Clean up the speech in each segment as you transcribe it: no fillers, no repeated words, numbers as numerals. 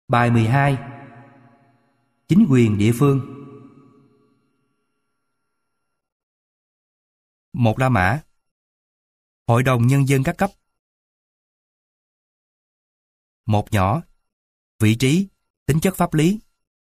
Bài 12. Chính quyền địa phương. Một La Mã. Hội đồng Nhân dân các cấp. Một nhỏ. Vị trí, tính chất pháp lý.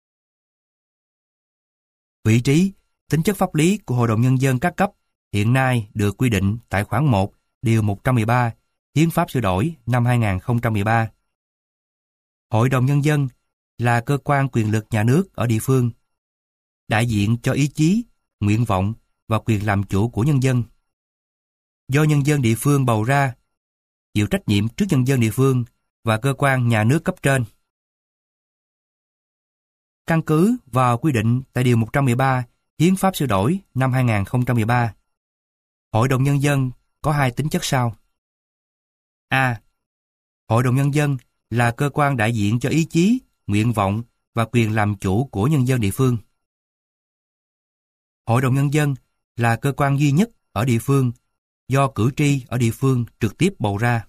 Vị trí, tính chất pháp lý của Hội đồng Nhân dân các cấp hiện nay được quy định tại khoản 1, điều 113, Hiến pháp sửa đổi năm 2013. Hội đồng Nhân dân là cơ quan quyền lực nhà nước ở địa phương, đại diện cho ý chí, nguyện vọng và quyền làm chủ của nhân dân. Do nhân dân địa phương bầu ra, chịu trách nhiệm trước nhân dân địa phương và cơ quan nhà nước cấp trên. Căn cứ vào quy định tại điều 113 Hiến pháp sửa đổi năm 2013, Hội đồng Nhân dân có hai tính chất sau. A. Hội đồng Nhân dân là cơ quan đại diện cho ý chí, nguyện vọng và quyền làm chủ của nhân dân địa phương. Hội đồng Nhân dân là cơ quan duy nhất ở địa phương do cử tri ở địa phương trực tiếp bầu ra.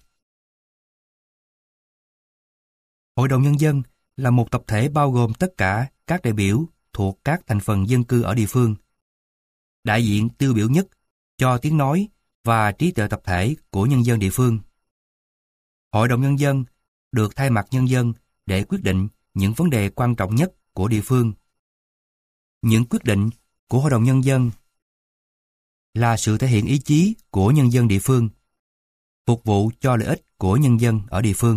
Hội đồng Nhân dân là một tập thể bao gồm tất cả các đại biểu thuộc các thành phần dân cư ở địa phương, đại diện tiêu biểu nhất cho tiếng nói và trí tuệ tập thể của nhân dân địa phương. Hội đồng Nhân dân được thay mặt nhân dân để quyết định những vấn đề quan trọng nhất của địa phương. Những quyết định của Hội đồng Nhân dân là sự thể hiện ý chí của nhân dân địa phương, phục vụ cho lợi ích của nhân dân ở địa phương.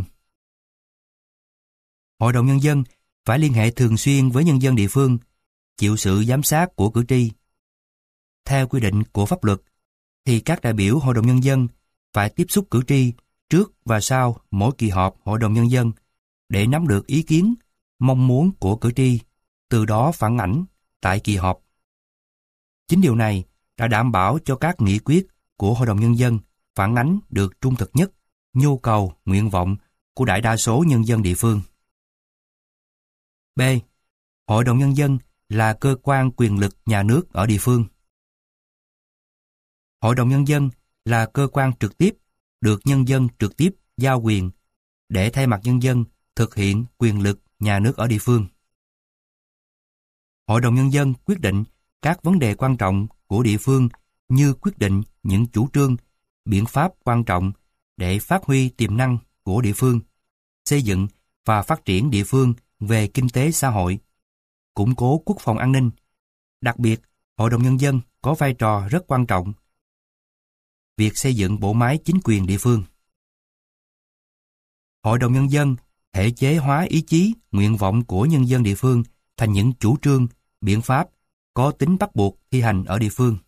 Hội đồng Nhân dân phải liên hệ thường xuyên với nhân dân địa phương, chịu sự giám sát của cử tri. Theo quy định của pháp luật, thì các đại biểu Hội đồng Nhân dân phải tiếp xúc cử tri trước và sau mỗi kỳ họp Hội đồng Nhân dân để nắm được ý kiến, mong muốn của cử tri, từ đó phản ảnh tại kỳ họp. Chính điều này đã đảm bảo cho các nghị quyết của Hội đồng Nhân dân phản ánh được trung thực nhất nhu cầu, nguyện vọng của đại đa số nhân dân địa phương. B. Hội đồng Nhân dân là cơ quan quyền lực nhà nước ở địa phương. Hội đồng Nhân dân là cơ quan trực tiếp được nhân dân trực tiếp giao quyền để thay mặt nhân dân thực hiện quyền lực nhà nước ở địa phương. Hội đồng Nhân dân quyết định các vấn đề quan trọng của địa phương như quyết định những chủ trương, biện pháp quan trọng để phát huy tiềm năng của địa phương, xây dựng và phát triển địa phương về kinh tế xã hội, củng cố quốc phòng an ninh. Đặc biệt, Hội đồng Nhân dân có vai trò rất quan trọng việc xây dựng bộ máy chính quyền địa phương. Hội đồng Nhân dân thể chế hóa ý chí, nguyện vọng của nhân dân địa phương thành những chủ trương, biện pháp có tính bắt buộc thi hành ở địa phương.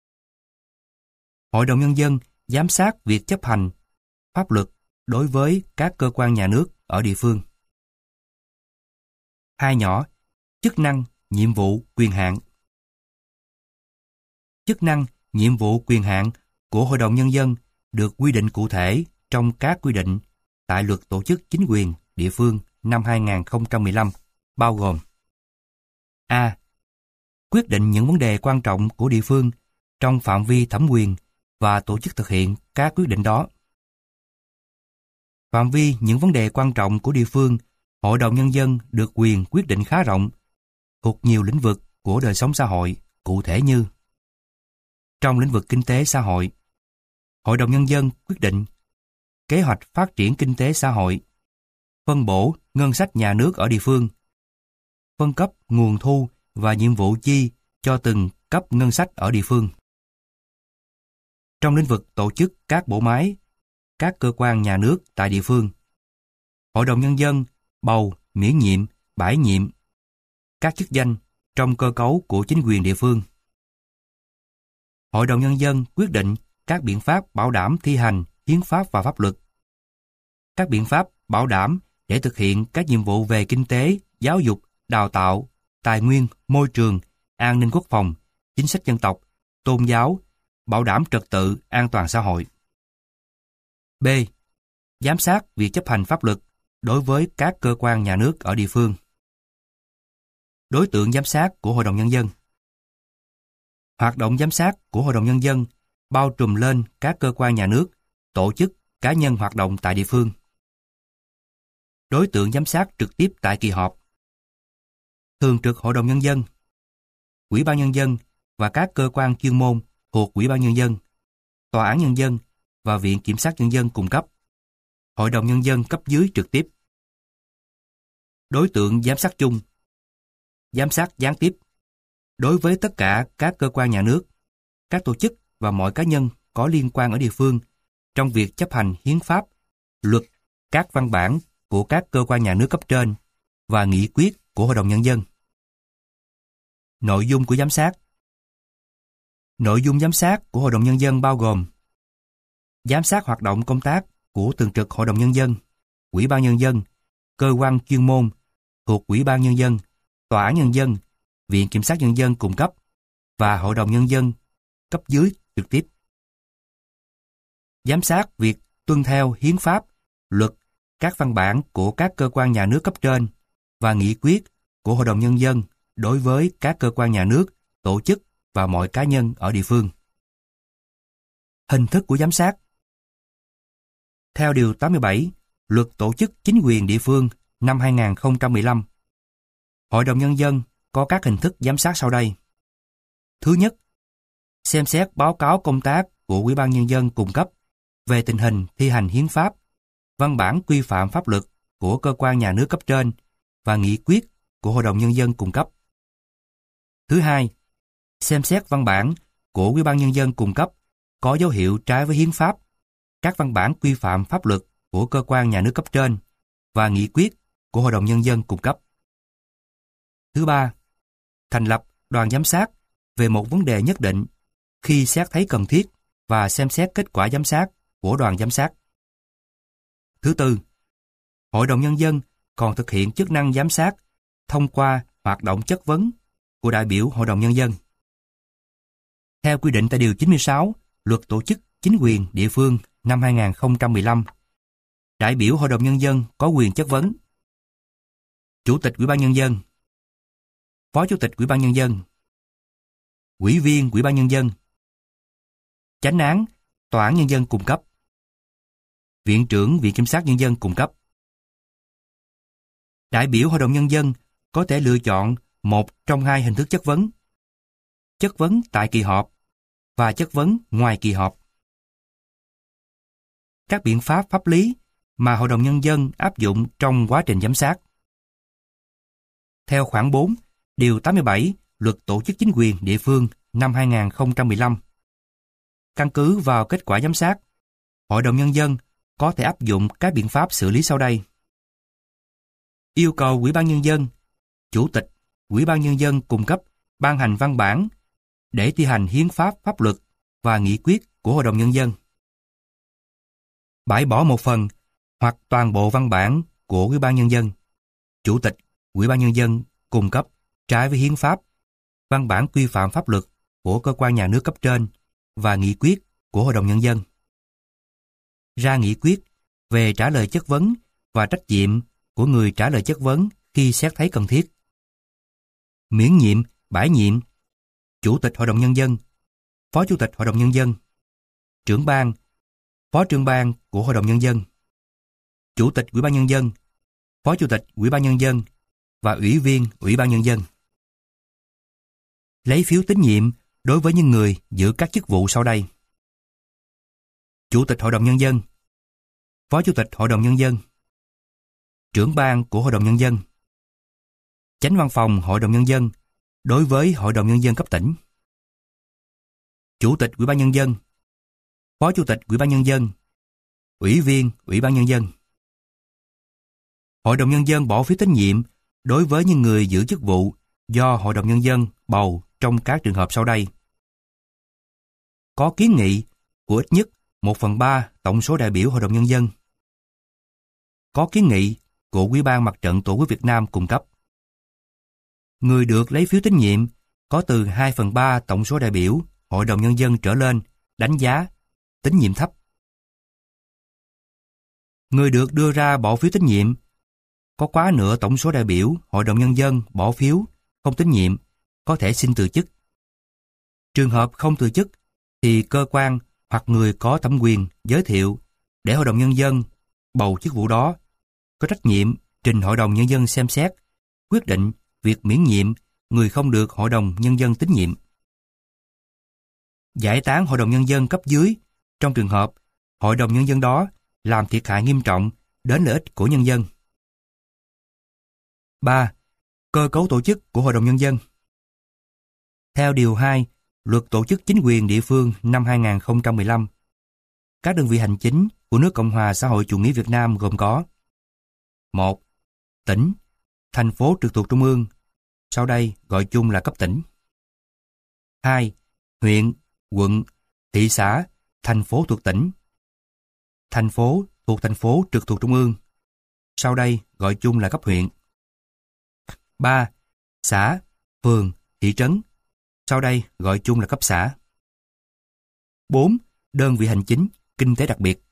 Hội đồng Nhân dân giám sát việc chấp hành pháp luật đối với các cơ quan nhà nước ở địa phương. Hai nhỏ, chức năng, nhiệm vụ, quyền hạn. Chức năng, nhiệm vụ, quyền hạn của Hội đồng Nhân dân được quy định cụ thể trong các quy định tại Luật Tổ chức Chính quyền địa phương năm 2015, bao gồm: A. Quyết định những vấn đề quan trọng của địa phương trong phạm vi thẩm quyền và tổ chức thực hiện các quyết định đó. Phạm vi những vấn đề quan trọng của địa phương, Hội đồng Nhân dân được quyền quyết định khá rộng, thuộc nhiều lĩnh vực của đời sống xã hội, cụ thể như: trong lĩnh vực kinh tế xã hội, Hội đồng Nhân dân quyết định kế hoạch phát triển kinh tế xã hội, phân bổ ngân sách nhà nước ở địa phương, phân cấp nguồn thu và nhiệm vụ chi cho từng cấp ngân sách ở địa phương. Trong lĩnh vực tổ chức các bộ máy, các cơ quan nhà nước tại địa phương, Hội đồng Nhân dân bầu, miễn nhiệm, bãi nhiệm các chức danh trong cơ cấu của chính quyền địa phương. Hội đồng Nhân dân quyết định các biện pháp bảo đảm thi hành hiến pháp và pháp luật, các biện pháp bảo đảm để thực hiện các nhiệm vụ về kinh tế, giáo dục, đào tạo, tài nguyên, môi trường, an ninh quốc phòng, chính sách dân tộc, tôn giáo, bảo đảm trật tự, an toàn xã hội. B. Giám sát việc chấp hành pháp luật đối với các cơ quan nhà nước ở địa phương. Đối tượng giám sát của Hội đồng Nhân dân. Hoạt động giám sát của Hội đồng Nhân dân bao trùm lên các cơ quan nhà nước, tổ chức, cá nhân hoạt động tại địa phương. Đối tượng giám sát trực tiếp tại kỳ họp: Thường trực Hội đồng Nhân dân, Ủy ban Nhân dân và các cơ quan chuyên môn thuộc Ủy ban Nhân dân, Tòa án Nhân dân và Viện Kiểm sát Nhân dân cung cấp, Hội đồng Nhân dân cấp dưới trực tiếp. Đối tượng giám sát chung: Giám sát gián tiếp đối với tất cả các cơ quan nhà nước, các tổ chức và mọi cá nhân có liên quan ở địa phương trong việc chấp hành hiến pháp, luật, các văn bản của các cơ quan nhà nước cấp trên và nghị quyết của Hội đồng Nhân dân. Nội dung của giám sát: Nội dung giám sát của Hội đồng Nhân dân bao gồm giám sát hoạt động công tác của Thường trực Hội đồng Nhân dân, Ủy ban Nhân dân, cơ quan chuyên môn thuộc Ủy ban Nhân dân, Tòa án Nhân dân, Viện Kiểm sát Nhân dân cung cấp và Hội đồng Nhân dân cấp dưới trực tiếp. Giám sát việc tuân theo hiến pháp, luật, các văn bản của các cơ quan nhà nước cấp trên và nghị quyết của Hội đồng Nhân dân đối với các cơ quan nhà nước, tổ chức và mọi cá nhân ở địa phương. Hình thức của giám sát: Theo Điều 87, Luật Tổ chức Chính quyền Địa phương năm 2015, Hội đồng Nhân dân có các hình thức giám sát sau đây. Thứ nhất, xem xét báo cáo công tác của Ủy ban Nhân dân cung cấp về tình hình thi hành hiến pháp, văn bản quy phạm pháp luật của cơ quan nhà nước cấp trên và nghị quyết của Hội đồng Nhân dân cung cấp. Thứ hai, xem xét văn bản của Ủy ban Nhân dân cung cấp có dấu hiệu trái với hiến pháp, các văn bản quy phạm pháp luật của cơ quan nhà nước cấp trên và nghị quyết của Hội đồng Nhân dân cung cấp. Thứ ba, thành lập đoàn giám sát về một vấn đề nhất định khi xét thấy cần thiết và xem xét kết quả giám sát của đoàn giám sát. Thứ tư, Hội đồng Nhân dân còn thực hiện chức năng giám sát thông qua hoạt động chất vấn của đại biểu Hội đồng Nhân dân. Theo quy định tại Điều 96, Luật Tổ chức Chính quyền Địa phương năm 2015, đại biểu Hội đồng Nhân dân có quyền chất vấn Chủ tịch Ủy ban Nhân dân, Phó Chủ tịch Ủy ban Nhân dân, Ủy viên Ủy ban Nhân dân, Chánh án Tòa án Nhân dân cung cấp, Viện trưởng Viện Kiểm sát Nhân dân cung cấp. Đại biểu Hội đồng Nhân dân có thể lựa chọn một trong hai hình thức chất vấn: chất vấn tại kỳ họp và chất vấn ngoài kỳ họp. Các biện pháp pháp lý mà Hội đồng Nhân dân áp dụng trong quá trình giám sát. Theo khoản 4, Điều 87, Luật Tổ chức Chính quyền Địa phương năm 2015, căn cứ vào kết quả giám sát, Hội đồng Nhân dân có thể áp dụng các biện pháp xử lý sau đây. Yêu cầu Ủy ban Nhân dân, Chủ tịch Ủy ban Nhân dân cung cấp ban hành văn bản để thi hành hiến pháp, pháp luật và nghị quyết của Hội đồng Nhân dân. Bãi bỏ một phần hoặc toàn bộ văn bản của Ủy ban Nhân dân, Chủ tịch Ủy ban Nhân dân cung cấp trái với hiến pháp, văn bản quy phạm pháp luật của cơ quan nhà nước cấp trên và nghị quyết của Hội đồng Nhân dân. Ra nghị quyết về trả lời chất vấn và trách nhiệm của người trả lời chất vấn khi xét thấy cần thiết. Miễn nhiệm, bãi nhiệm Chủ tịch Hội đồng Nhân dân, Phó Chủ tịch Hội đồng Nhân dân, trưởng ban, Phó trưởng ban của Hội đồng Nhân dân, Chủ tịch Ủy ban Nhân dân, Phó Chủ tịch Ủy ban Nhân dân và Ủy viên Ủy ban Nhân dân. Lấy phiếu tín nhiệm đối với những người giữ các chức vụ sau đây: Chủ tịch Hội đồng Nhân dân, Phó Chủ tịch Hội đồng Nhân dân, trưởng ban của Hội đồng Nhân dân, Chánh văn phòng Hội đồng Nhân dân đối với Hội đồng Nhân dân cấp tỉnh, Chủ tịch Ủy ban Nhân dân, Phó Chủ tịch Ủy ban Nhân dân, Ủy viên Ủy ban Nhân dân. Hội đồng Nhân dân bỏ phiếu tín nhiệm đối với những người giữ chức vụ do Hội đồng Nhân dân bầu trong các trường hợp sau đây: có kiến nghị của ít nhất 1/3 tổng số đại biểu Hội đồng Nhân dân, có kiến nghị của Ủy ban Mặt trận Tổ quốc Việt Nam cung cấp, người được lấy phiếu tín nhiệm có từ 2/3 tổng số đại biểu Hội đồng Nhân dân trở lên đánh giá tín nhiệm thấp, người được đưa ra bỏ phiếu tín nhiệm có quá nửa tổng số đại biểu Hội đồng Nhân dân bỏ phiếu không tín nhiệm có thể xin từ chức. Trường hợp không từ chức thì cơ quan hoặc người có thẩm quyền giới thiệu để Hội đồng Nhân dân bầu chức vụ đó có trách nhiệm trình Hội đồng Nhân dân xem xét, quyết định việc miễn nhiệm người không được Hội đồng Nhân dân tín nhiệm. Giải tán Hội đồng Nhân dân cấp dưới trong trường hợp Hội đồng Nhân dân đó làm thiệt hại nghiêm trọng đến lợi ích của nhân dân. 3. Cơ cấu tổ chức của Hội đồng Nhân dân. Theo Điều 2, Luật Tổ chức Chính quyền Địa phương năm 2015, các đơn vị hành chính của nước Cộng hòa xã hội chủ nghĩa Việt Nam gồm có: 1. Tỉnh, thành phố trực thuộc trung ương, sau đây gọi chung là cấp tỉnh. 2. Huyện, quận, thị xã, thành phố thuộc tỉnh. Thành phố thuộc thành phố trực thuộc trung ương, sau đây gọi chung là cấp huyện. 3. Xã, phường, thị trấn, sau đây gọi chung là cấp xã. 4. Đơn vị hành chính, kinh tế đặc biệt.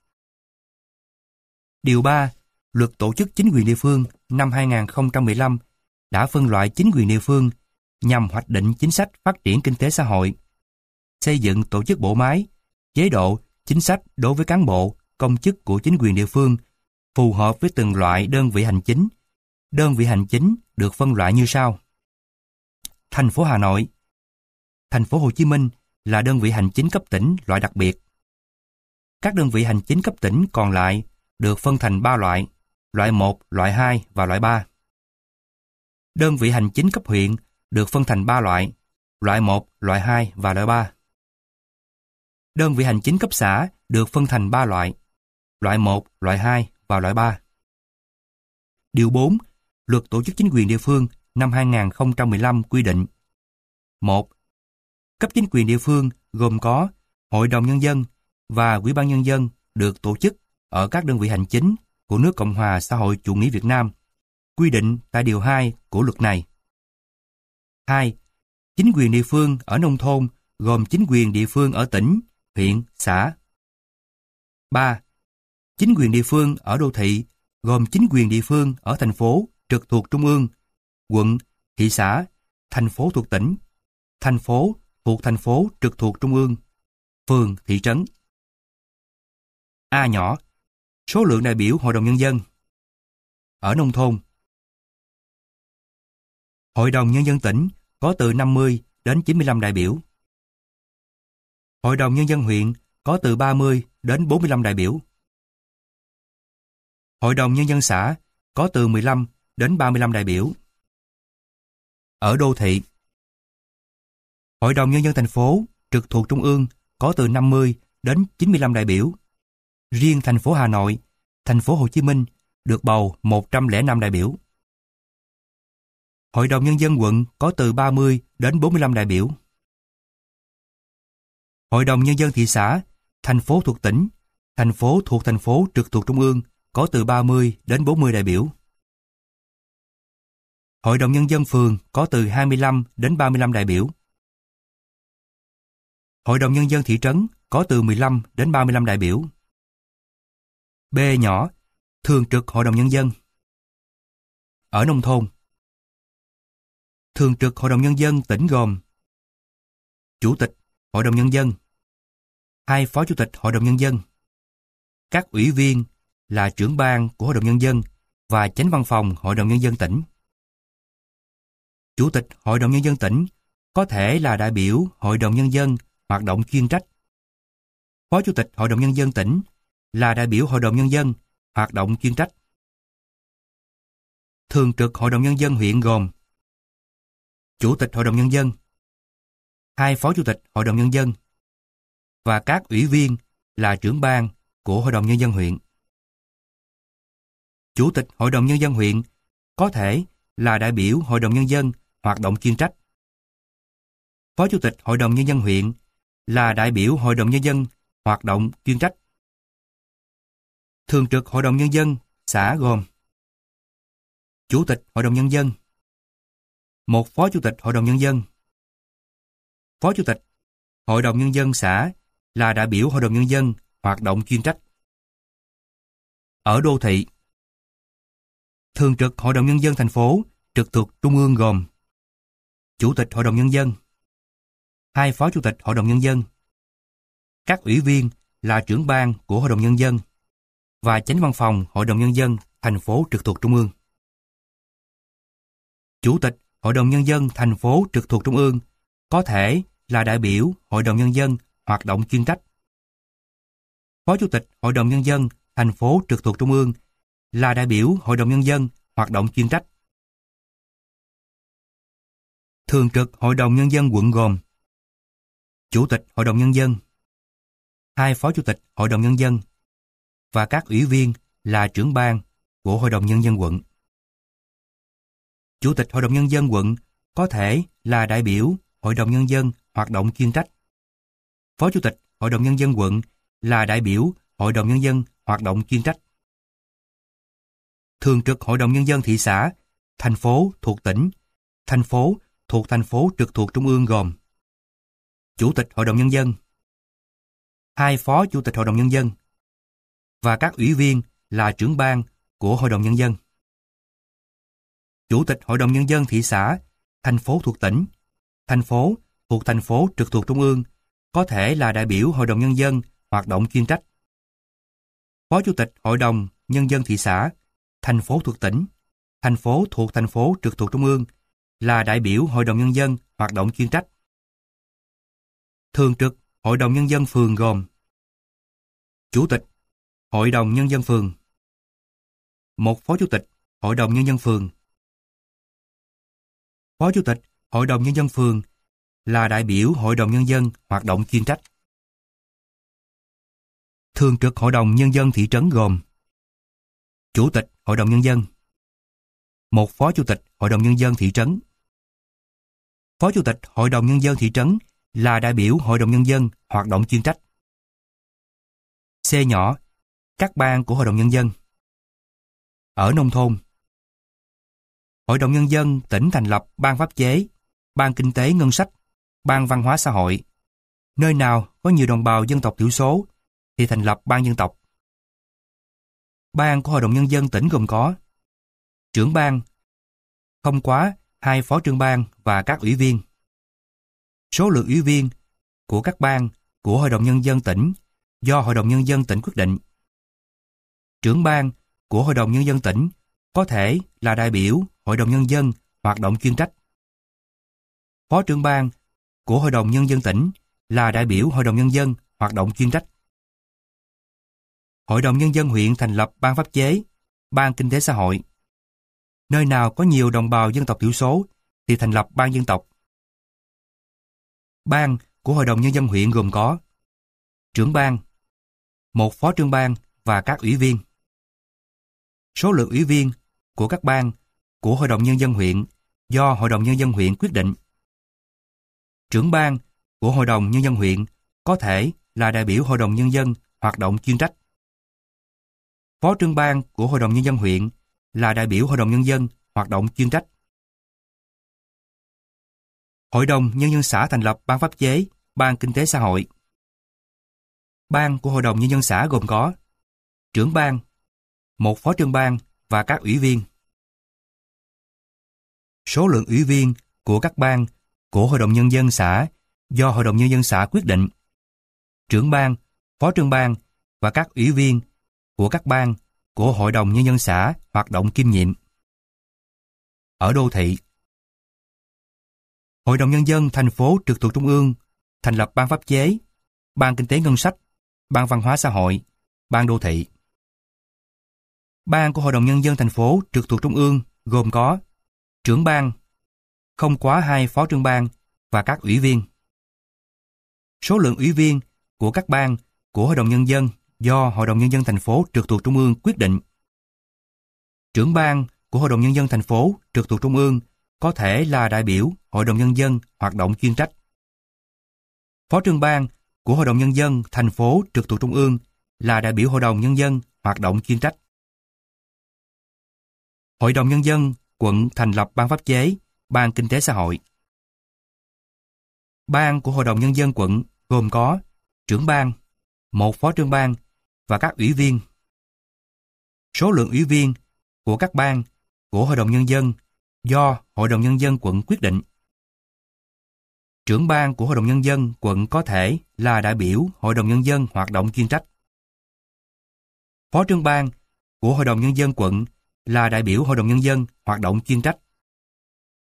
Điều 3, Luật Tổ chức Chính quyền Địa phương năm 2015 đã phân loại chính quyền địa phương nhằm hoạch định chính sách phát triển kinh tế xã hội, xây dựng tổ chức bộ máy, chế độ, chính sách đối với cán bộ, công chức của chính quyền địa phương phù hợp với từng loại đơn vị hành chính. Đơn vị hành chính được phân loại như sau: Thành phố Hà Nội, Thành phố Hồ Chí Minh là đơn vị hành chính cấp tỉnh loại đặc biệt. Các đơn vị hành chính cấp tỉnh còn lại được phân thành 3 loại: loại 1, loại 2 và loại 3. Đơn vị hành chính cấp huyện được phân thành 3 loại: loại 1, loại 2 và loại 3. Đơn vị hành chính cấp xã được phân thành 3 loại: loại 1, loại 2 và loại 3. Điều 4, Luật Tổ chức Chính quyền Địa phương năm 2015 quy định: 1. Cấp chính quyền địa phương gồm có Hội đồng Nhân dân và Ủy ban Nhân dân được tổ chức ở các đơn vị hành chính của nước Cộng hòa xã hội chủ nghĩa Việt Nam, quy định tại Điều 2 của luật này. 2. Chính quyền địa phương ở nông thôn gồm chính quyền địa phương ở tỉnh, huyện, xã. 3. Chính quyền địa phương ở đô thị gồm chính quyền địa phương ở thành phố trực thuộc trung ương, quận, thị xã, thành phố thuộc tỉnh, thành phố thuộc thành phố trực thuộc trung ương, phường, thị trấn. A nhỏ, số lượng đại biểu Hội đồng Nhân dân. Ở nông thôn, Hội đồng Nhân dân tỉnh có từ 50 đến 95 đại biểu. Hội đồng Nhân dân huyện có từ 30 đến 45 đại biểu. Hội đồng Nhân dân xã có từ 15 đến 35 đại biểu. Ở đô thị, Hội đồng Nhân dân thành phố trực thuộc trung ương có từ 50 đến 95 đại biểu. Riêng thành phố Hà Nội, thành phố Hồ Chí Minh được bầu 105 đại biểu. Hội đồng Nhân dân quận có từ 30 đến 45 đại biểu. Hội đồng Nhân dân thị xã, thành phố thuộc tỉnh, thành phố thuộc thành phố trực thuộc trung ương có từ 30 đến 40 đại biểu. Hội đồng Nhân dân phường có từ 25 đến 35 đại biểu. Hội đồng Nhân dân thị trấn có từ 15 đến 35 đại biểu. B nhỏ, thường trực Hội đồng Nhân dân. Ở nông thôn, thường trực Hội đồng Nhân dân tỉnh gồm Chủ tịch Hội đồng Nhân dân, 2 Phó Chủ tịch Hội đồng Nhân dân, các ủy viên là trưởng ban của Hội đồng Nhân dân và chánh văn phòng Hội đồng Nhân dân tỉnh. Chủ tịch Hội đồng Nhân dân tỉnh có thể là đại biểu Hội đồng Nhân dân hoạt động chuyên trách. Phó Chủ tịch Hội đồng Nhân dân tỉnh là đại biểu Hội đồng Nhân dân hoạt động chuyên trách. Thường trực Hội đồng Nhân dân huyện gồm Chủ tịch Hội đồng Nhân dân, 2 Phó Chủ tịch Hội đồng Nhân dân và các ủy viên là trưởng ban của Hội đồng Nhân dân huyện. Chủ tịch Hội đồng Nhân dân huyện có thể là đại biểu Hội đồng Nhân dân hoạt động chuyên trách. Phó Chủ tịch Hội đồng Nhân dân huyện là đại biểu Hội đồng Nhân dân hoạt động chuyên trách. Thường trực Hội đồng Nhân dân xã gồm Chủ tịch Hội đồng Nhân dân, 1 Phó Chủ tịch Hội đồng Nhân dân. Phó Chủ tịch Hội đồng Nhân dân xã là đại biểu Hội đồng Nhân dân hoạt động chuyên trách. Ở đô thị, thường trực Hội đồng Nhân dân thành phố trực thuộc trung ương gồm Chủ tịch Hội đồng Nhân dân, 2 Phó Chủ tịch Hội đồng Nhân dân, các ủy viên là trưởng ban của Hội đồng Nhân dân và chánh văn phòng Hội đồng Nhân dân thành phố trực thuộc trung ương. Chủ tịch Hội đồng Nhân dân thành phố trực thuộc Trung ương có thể là đại biểu Hội đồng Nhân dân hoạt động chuyên trách. Phó Chủ tịch Hội đồng Nhân dân thành phố trực thuộc Trung ương là đại biểu Hội đồng Nhân dân hoạt động chuyên trách. Thường trực Hội đồng Nhân dân quận gồm Chủ tịch Hội đồng Nhân dân, 2 Phó Chủ tịch Hội đồng Nhân dân và các ủy viên là trưởng ban của Hội đồng Nhân dân quận. Chủ tịch Hội đồng Nhân dân quận có thể là đại biểu Hội đồng Nhân dân hoạt động chuyên trách. Phó Chủ tịch Hội đồng Nhân dân quận là đại biểu Hội đồng Nhân dân hoạt động chuyên trách. Thường trực Hội đồng Nhân dân thị xã, thành phố thuộc tỉnh, thành phố thuộc thành phố trực thuộc Trung ương gồm Chủ tịch Hội đồng Nhân dân, 2 Phó Chủ tịch Hội đồng Nhân dân và các ủy viên là trưởng ban của Hội đồng Nhân dân. Chủ tịch Hội đồng Nhân dân thị xã, thành phố thuộc tỉnh, thành phố thuộc thành phố trực thuộc Trung ương có thể là đại biểu Hội đồng Nhân dân hoạt động chuyên trách. Phó Chủ tịch Hội đồng Nhân dân thị xã, thành phố thuộc tỉnh, thành phố thuộc thành phố trực thuộc Trung ương là đại biểu Hội đồng Nhân dân hoạt động chuyên trách. Thường trực Hội đồng Nhân dân phường gồm Chủ tịch Hội đồng Nhân dân phường, 1 Phó Chủ tịch Hội đồng Nhân dân phường. Phó Chủ tịch Hội đồng Nhân dân phường là đại biểu Hội đồng Nhân dân hoạt động chuyên trách. Thường trực Hội đồng Nhân dân thị trấn gồm Chủ tịch Hội đồng Nhân dân, 1 Phó Chủ tịch Hội đồng Nhân dân thị trấn. Phó Chủ tịch Hội đồng Nhân dân thị trấn là đại biểu Hội đồng Nhân dân hoạt động chuyên trách. C nhỏ, các ban của Hội đồng Nhân dân. Ở nông thôn, Hội đồng Nhân dân tỉnh thành lập ban pháp chế, ban kinh tế ngân sách, ban văn hóa xã hội. Nơi nào có nhiều đồng bào dân tộc thiểu số thì thành lập ban dân tộc. Ban của Hội đồng Nhân dân tỉnh gồm có trưởng ban, không quá 2 phó trưởng ban và các ủy viên. Số lượng ủy viên của các ban của Hội đồng Nhân dân tỉnh do Hội đồng Nhân dân tỉnh quyết định. Trưởng ban của Hội đồng Nhân dân tỉnh có thể là đại biểu Hội đồng Nhân dân hoạt động chuyên trách. Phó trưởng ban của Hội đồng Nhân dân tỉnh là đại biểu Hội đồng Nhân dân hoạt động chuyên trách. Hội đồng Nhân dân huyện thành lập ban pháp chế, ban kinh tế xã hội. Nơi nào có nhiều đồng bào dân tộc thiểu số thì thành lập ban dân tộc. Ban của Hội đồng Nhân dân huyện gồm có trưởng ban, 1 phó trưởng ban và các ủy viên. Số lượng ủy viên của các ban của Hội đồng Nhân dân huyện do Hội đồng Nhân dân huyện quyết định. Trưởng ban của Hội đồng Nhân dân huyện có thể là đại biểu Hội đồng Nhân dân hoạt động chuyên trách. Phó trưởng ban của Hội đồng Nhân dân huyện là đại biểu Hội đồng Nhân dân hoạt động chuyên trách. Hội đồng Nhân dân xã thành lập ban pháp chế, ban kinh tế xã hội. Ban của Hội đồng Nhân dân xã gồm có trưởng ban, 1 phó trưởng ban và các ủy viên. Số lượng ủy viên của các ban của Hội đồng Nhân dân xã do Hội đồng Nhân dân xã quyết định. Trưởng ban, phó trưởng ban và các ủy viên của các ban của Hội đồng Nhân dân xã hoạt động kiêm nhiệm. Ở đô thị, Hội đồng Nhân dân thành phố trực thuộc Trung ương thành lập ban pháp chế, ban kinh tế ngân sách, ban văn hóa xã hội, ban đô thị. Ban của Hội đồng Nhân dân thành phố trực thuộc Trung ương gồm có trưởng ban, không quá 2 phó trưởng ban và các ủy viên. Số lượng ủy viên của các ban của Hội đồng Nhân dân do Hội đồng Nhân dân thành phố trực thuộc Trung ương quyết định. Trưởng ban của Hội đồng Nhân dân thành phố trực thuộc Trung ương có thể là đại biểu Hội đồng Nhân dân hoạt động chuyên trách. Phó trưởng ban của Hội đồng Nhân dân thành phố trực thuộc Trung ương là đại biểu Hội đồng Nhân dân hoạt động chuyên trách. Hội đồng Nhân dân quận thành lập ban pháp chế, ban kinh tế xã hội. Ban của Hội đồng Nhân dân quận gồm có trưởng ban, 1 phó trưởng ban và các ủy viên. Số lượng ủy viên của các ban của Hội đồng Nhân dân do Hội đồng Nhân dân quận quyết định. Trưởng ban của Hội đồng Nhân dân quận có thể là đại biểu Hội đồng Nhân dân hoạt động chuyên trách. Phó trưởng ban của Hội đồng Nhân dân quận là đại biểu Hội đồng Nhân dân hoạt động chuyên trách.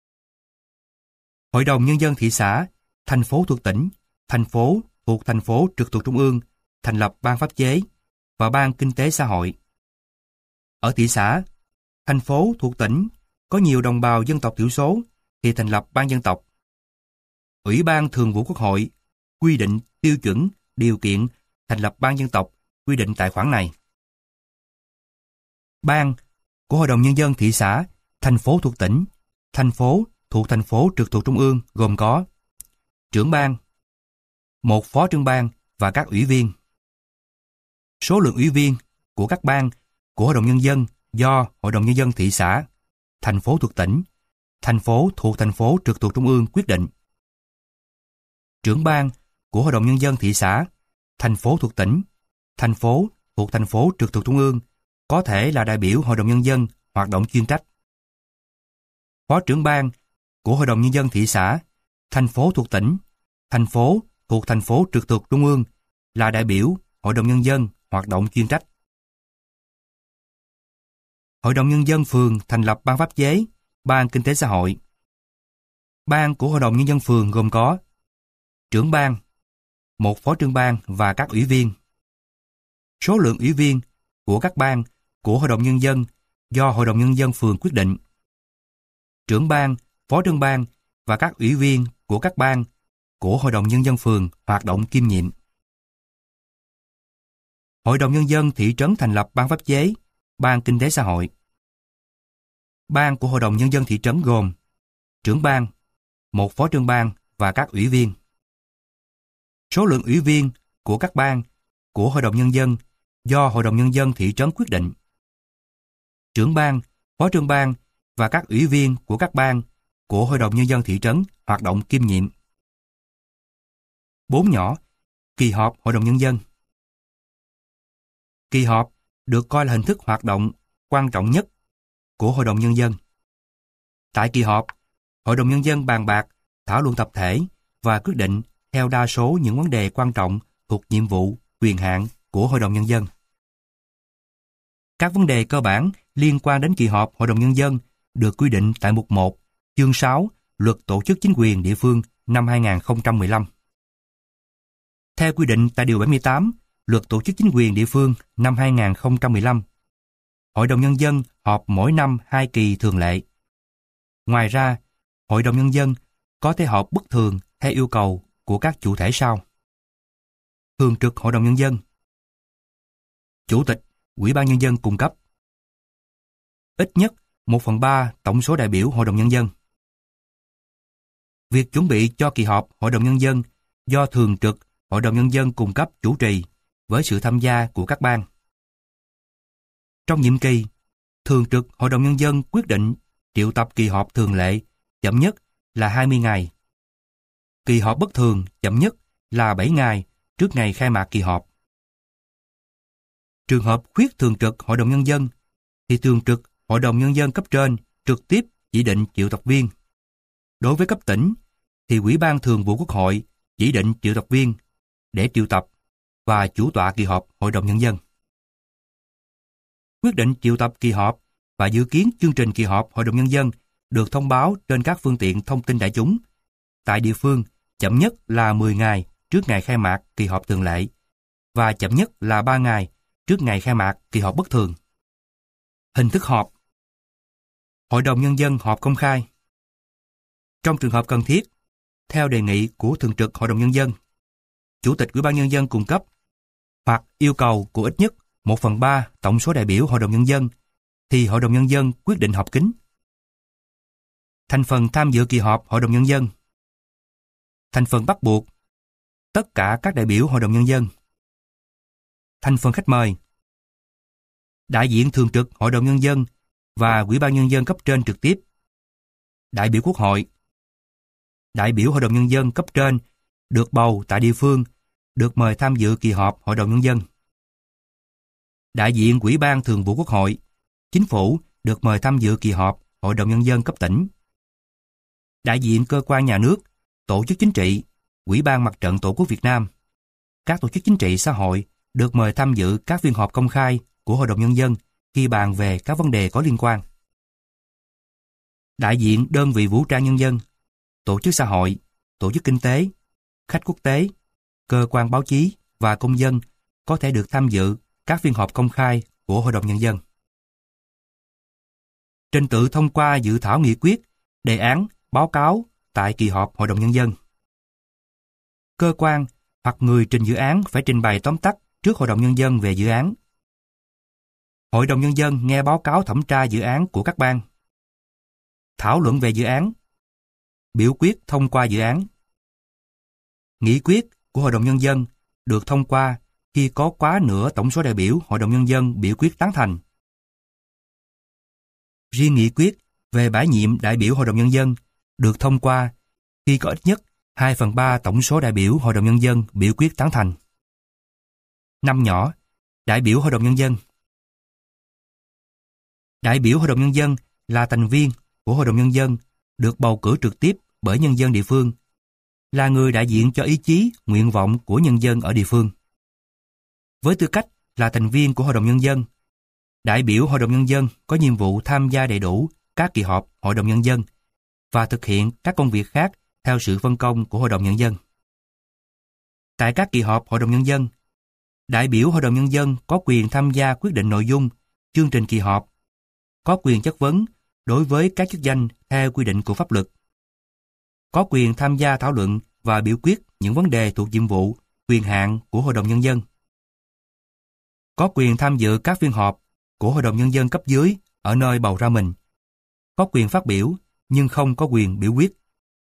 Hội đồng Nhân dân thị xã, thành phố thuộc tỉnh, thành phố thuộc thành phố trực thuộc Trung ương, thành lập ban pháp chế và ban kinh tế xã hội. Ở thị xã, thành phố thuộc tỉnh có nhiều đồng bào dân tộc thiểu số thì thành lập ban dân tộc. Ủy ban Thường vụ Quốc hội quy định tiêu chuẩn, điều kiện thành lập ban dân tộc quy định tại khoản này. Ban của Hội đồng Nhân dân thị xã, thành phố thuộc tỉnh, thành phố thuộc thành phố trực thuộc Trung ương gồm có trưởng ban, một phó trưởng ban và các ủy viên. Số lượng ủy viên của các ban của Hội đồng Nhân dân do Hội đồng Nhân dân thị xã, thành phố thuộc tỉnh, thành phố thuộc thành phố trực thuộc Trung ương quyết định. Trưởng ban của Hội đồng Nhân dân thị xã, thành phố thuộc tỉnh, thành phố thuộc thành phố trực thuộc Trung ương có thể là đại biểu Hội đồng Nhân dân hoạt động chuyên trách. Phó trưởng ban của Hội đồng Nhân dân thị xã, thành phố thuộc tỉnh, thành phố thuộc thành phố trực thuộc Trung ương là đại biểu Hội đồng Nhân dân hoạt động chuyên trách. Hội đồng Nhân dân phường thành lập ban pháp chế, ban kinh tế xã hội. Ban của Hội đồng Nhân dân phường gồm có trưởng ban, một phó trưởng ban và các ủy viên. Số lượng ủy viên của các ban của Hội đồng Nhân dân do Hội đồng Nhân dân phường quyết định. Trưởng ban, phó trưởng ban và các ủy viên của các ban của Hội đồng Nhân dân phường hoạt động kiêm nhiệm. Hội đồng Nhân dân thị trấn thành lập ban pháp chế, ban kinh tế xã hội. Ban của Hội đồng Nhân dân thị trấn gồm trưởng ban, một phó trưởng ban và các ủy viên. Số lượng ủy viên của các ban của Hội đồng Nhân dân do Hội đồng Nhân dân thị trấn quyết định. Trưởng ban, phó trưởng ban và các ủy viên của các ban của Hội đồng Nhân dân thị trấn hoạt động kiêm nhiệm. 4 nhỏ, kỳ họp Hội đồng Nhân dân. Kỳ họp được coi là hình thức hoạt động quan trọng nhất của Hội đồng Nhân dân. Tại kỳ họp, Hội đồng Nhân dân bàn bạc, thảo luận tập thể và quyết định theo đa số những vấn đề quan trọng thuộc nhiệm vụ, quyền hạn của Hội đồng Nhân dân. Các vấn đề cơ bản liên quan đến kỳ họp Hội đồng Nhân dân được quy định tại mục 1, chương 6, Luật Tổ chức Chính quyền Địa phương năm 2015. Theo quy định tại Điều 78, Luật Tổ chức Chính quyền Địa phương năm 2015, Hội đồng Nhân dân họp mỗi năm 2 kỳ thường lệ. Ngoài ra, Hội đồng Nhân dân có thể họp bất thường theo yêu cầu của các chủ thể sau. Thường trực Hội đồng Nhân dân, Chủ tịch Ủy ban Nhân dân cung cấp, ít nhất 1/3 tổng số đại biểu Hội đồng Nhân dân. Việc chuẩn bị cho kỳ họp Hội đồng Nhân dân do Thường trực Hội đồng Nhân dân cung cấp chủ trì với sự tham gia của các ban. Trong nhiệm kỳ, Thường trực Hội đồng Nhân dân quyết định triệu tập kỳ họp thường lệ chậm nhất là 20 ngày. Kỳ họp bất thường chậm nhất là 7 ngày trước ngày khai mạc kỳ họp. Trường hợp khuyết Thường trực Hội đồng Nhân dân thì Thường trực Hội đồng Nhân dân cấp trên trực tiếp chỉ định triệu tập viên. Đối với cấp tỉnh thì Ủy ban Thường vụ Quốc hội chỉ định triệu tập viên để triệu tập và chủ tọa kỳ họp Hội đồng Nhân dân. Quyết định triệu tập kỳ họp và dự kiến chương trình kỳ họp Hội đồng Nhân dân được thông báo trên các phương tiện thông tin đại chúng tại địa phương chậm nhất là 10 ngày trước ngày khai mạc kỳ họp thường lệ và chậm nhất là 3 ngày trước ngày khai mạc kỳ họp bất thường. Hình thức họp. Hội đồng Nhân dân họp công khai. Trong trường hợp cần thiết, theo đề nghị của Thường trực Hội đồng Nhân dân, Chủ tịch Ủy ban Nhân dân cung cấp hoặc yêu cầu của ít nhất 1/3 tổng số đại biểu Hội đồng Nhân dân thì Hội đồng Nhân dân quyết định họp kín. Thành phần tham dự kỳ họp Hội đồng Nhân dân. Thành phần bắt buộc, tất cả các đại biểu Hội đồng Nhân dân. Thành phần khách mời, đại diện thường trực Hội đồng Nhân dân và Ủy ban Nhân dân cấp trên trực tiếp. Đại biểu Quốc hội. Đại biểu Hội đồng Nhân dân cấp trên được bầu tại địa phương được mời tham dự kỳ họp Hội đồng Nhân dân. Đại diện Ủy ban Thường vụ Quốc hội, Chính phủ được mời tham dự kỳ họp Hội đồng Nhân dân cấp tỉnh. Đại diện cơ quan nhà nước, tổ chức chính trị, Ủy ban Mặt trận Tổ quốc Việt Nam, các tổ chức chính trị xã hội được mời tham dự các phiên họp công khai của Hội đồng Nhân dân khi bàn về các vấn đề có liên quan. Đại diện đơn vị vũ trang nhân dân, tổ chức xã hội, tổ chức kinh tế, khách quốc tế, cơ quan báo chí và công dân có thể được tham dự các phiên họp công khai của Hội đồng Nhân dân. Trình tự thông qua dự thảo nghị quyết, đề án, báo cáo tại kỳ họp Hội đồng Nhân dân. Cơ quan hoặc người trình dự án phải trình bày tóm tắt trước Hội đồng Nhân dân về dự án. Hội đồng Nhân dân nghe báo cáo thẩm tra dự án của các ban. Thảo luận về dự án. Biểu quyết thông qua dự án. Nghị quyết của Hội đồng Nhân dân được thông qua khi có quá nửa tổng số đại biểu Hội đồng Nhân dân biểu quyết tán thành. Riêng nghị quyết về bãi nhiệm đại biểu Hội đồng Nhân dân được thông qua khi có ít nhất 2/3 tổng số đại biểu Hội đồng Nhân dân biểu quyết tán thành. Năm nhỏ, đại biểu Hội đồng Nhân dân. Đại biểu Hội đồng Nhân dân là thành viên của Hội đồng Nhân dân được bầu cử trực tiếp bởi nhân dân địa phương, là người đại diện cho ý chí, nguyện vọng của nhân dân ở địa phương. Với tư cách là thành viên của Hội đồng Nhân dân, đại biểu Hội đồng Nhân dân có nhiệm vụ tham gia đầy đủ các kỳ họp Hội đồng Nhân dân và thực hiện các công việc khác theo sự phân công của Hội đồng Nhân dân. Tại các kỳ họp Hội đồng Nhân dân, đại biểu Hội đồng Nhân dân có quyền tham gia quyết định nội dung, chương trình kỳ họp, có quyền chất vấn đối với các chức danh theo quy định của pháp luật, có quyền tham gia thảo luận và biểu quyết những vấn đề thuộc nhiệm vụ, quyền hạn của Hội đồng Nhân dân, có quyền tham dự các phiên họp của Hội đồng Nhân dân cấp dưới ở nơi bầu ra mình, có quyền phát biểu nhưng không có quyền biểu quyết.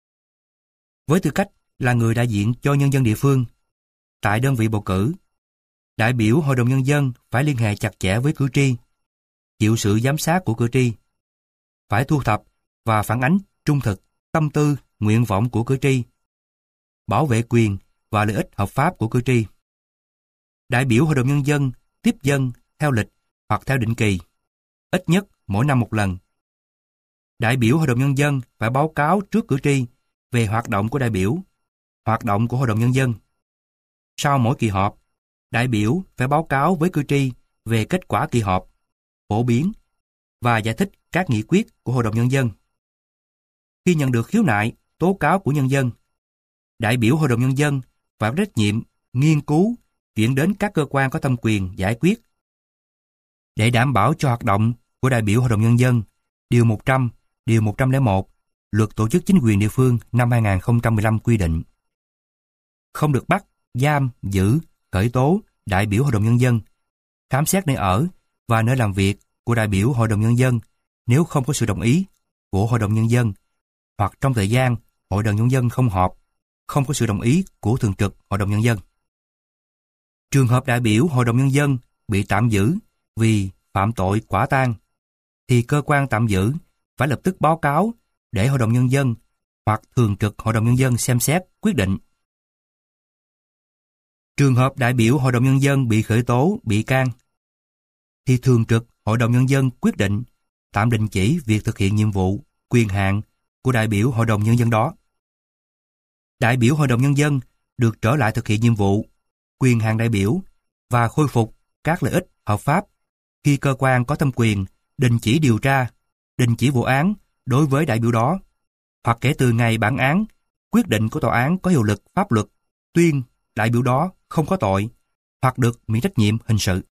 Với tư cách là người đại diện cho nhân dân địa phương, tại đơn vị bầu cử, đại biểu Hội đồng Nhân dân phải liên hệ chặt chẽ với cử tri, chịu sự giám sát của cử tri, phải thu thập và phản ánh trung thực tâm tư, nguyện vọng của cử tri, bảo vệ quyền và lợi ích hợp pháp của cử tri. Đại biểu Hội đồng Nhân dân tiếp dân theo lịch hoặc theo định kỳ, ít nhất mỗi năm một lần. Đại biểu Hội đồng Nhân dân phải báo cáo trước cử tri về hoạt động của đại biểu, hoạt động của Hội đồng Nhân dân. Sau mỗi kỳ họp, đại biểu phải báo cáo với cử tri về kết quả kỳ họp, phổ biến và giải thích các nghị quyết của Hội đồng Nhân dân. Khi nhận được khiếu nại, tố cáo của nhân dân, đại biểu Hội đồng Nhân dân phải có trách nhiệm nghiên cứu, chuyển đến các cơ quan có thẩm quyền giải quyết. Để đảm bảo cho hoạt động của đại biểu Hội đồng Nhân dân, Điều 100, Điều 101, Luật Tổ chức Chính quyền Địa phương năm 2015 quy định không được bắt, giam, giữ, khởi tố đại biểu Hội đồng Nhân dân, khám xét nơi ở và nơi làm việc của đại biểu Hội đồng Nhân dân nếu không có sự đồng ý của Hội đồng Nhân dân, hoặc trong thời gian Hội đồng Nhân dân không họp, không có sự đồng ý của Thường trực Hội đồng Nhân dân. Trường hợp đại biểu Hội đồng Nhân dân bị tạm giữ vì phạm tội quả tang, thì cơ quan tạm giữ phải lập tức báo cáo để Hội đồng Nhân dân hoặc Thường trực Hội đồng Nhân dân xem xét quyết định. Trường hợp đại biểu Hội đồng Nhân dân bị khởi tố, bị can, thì Thường trực Hội đồng Nhân dân quyết định tạm đình chỉ việc thực hiện nhiệm vụ, quyền hạn của đại biểu Hội đồng Nhân dân đó. Đại biểu Hội đồng Nhân dân được trở lại thực hiện nhiệm vụ, quyền hạn đại biểu và khôi phục các lợi ích hợp pháp khi cơ quan có thẩm quyền đình chỉ điều tra, đình chỉ vụ án đối với đại biểu đó, hoặc kể từ ngày bản án, quyết định của tòa án có hiệu lực pháp luật tuyên đại biểu đó không có tội hoặc được miễn trách nhiệm hình sự.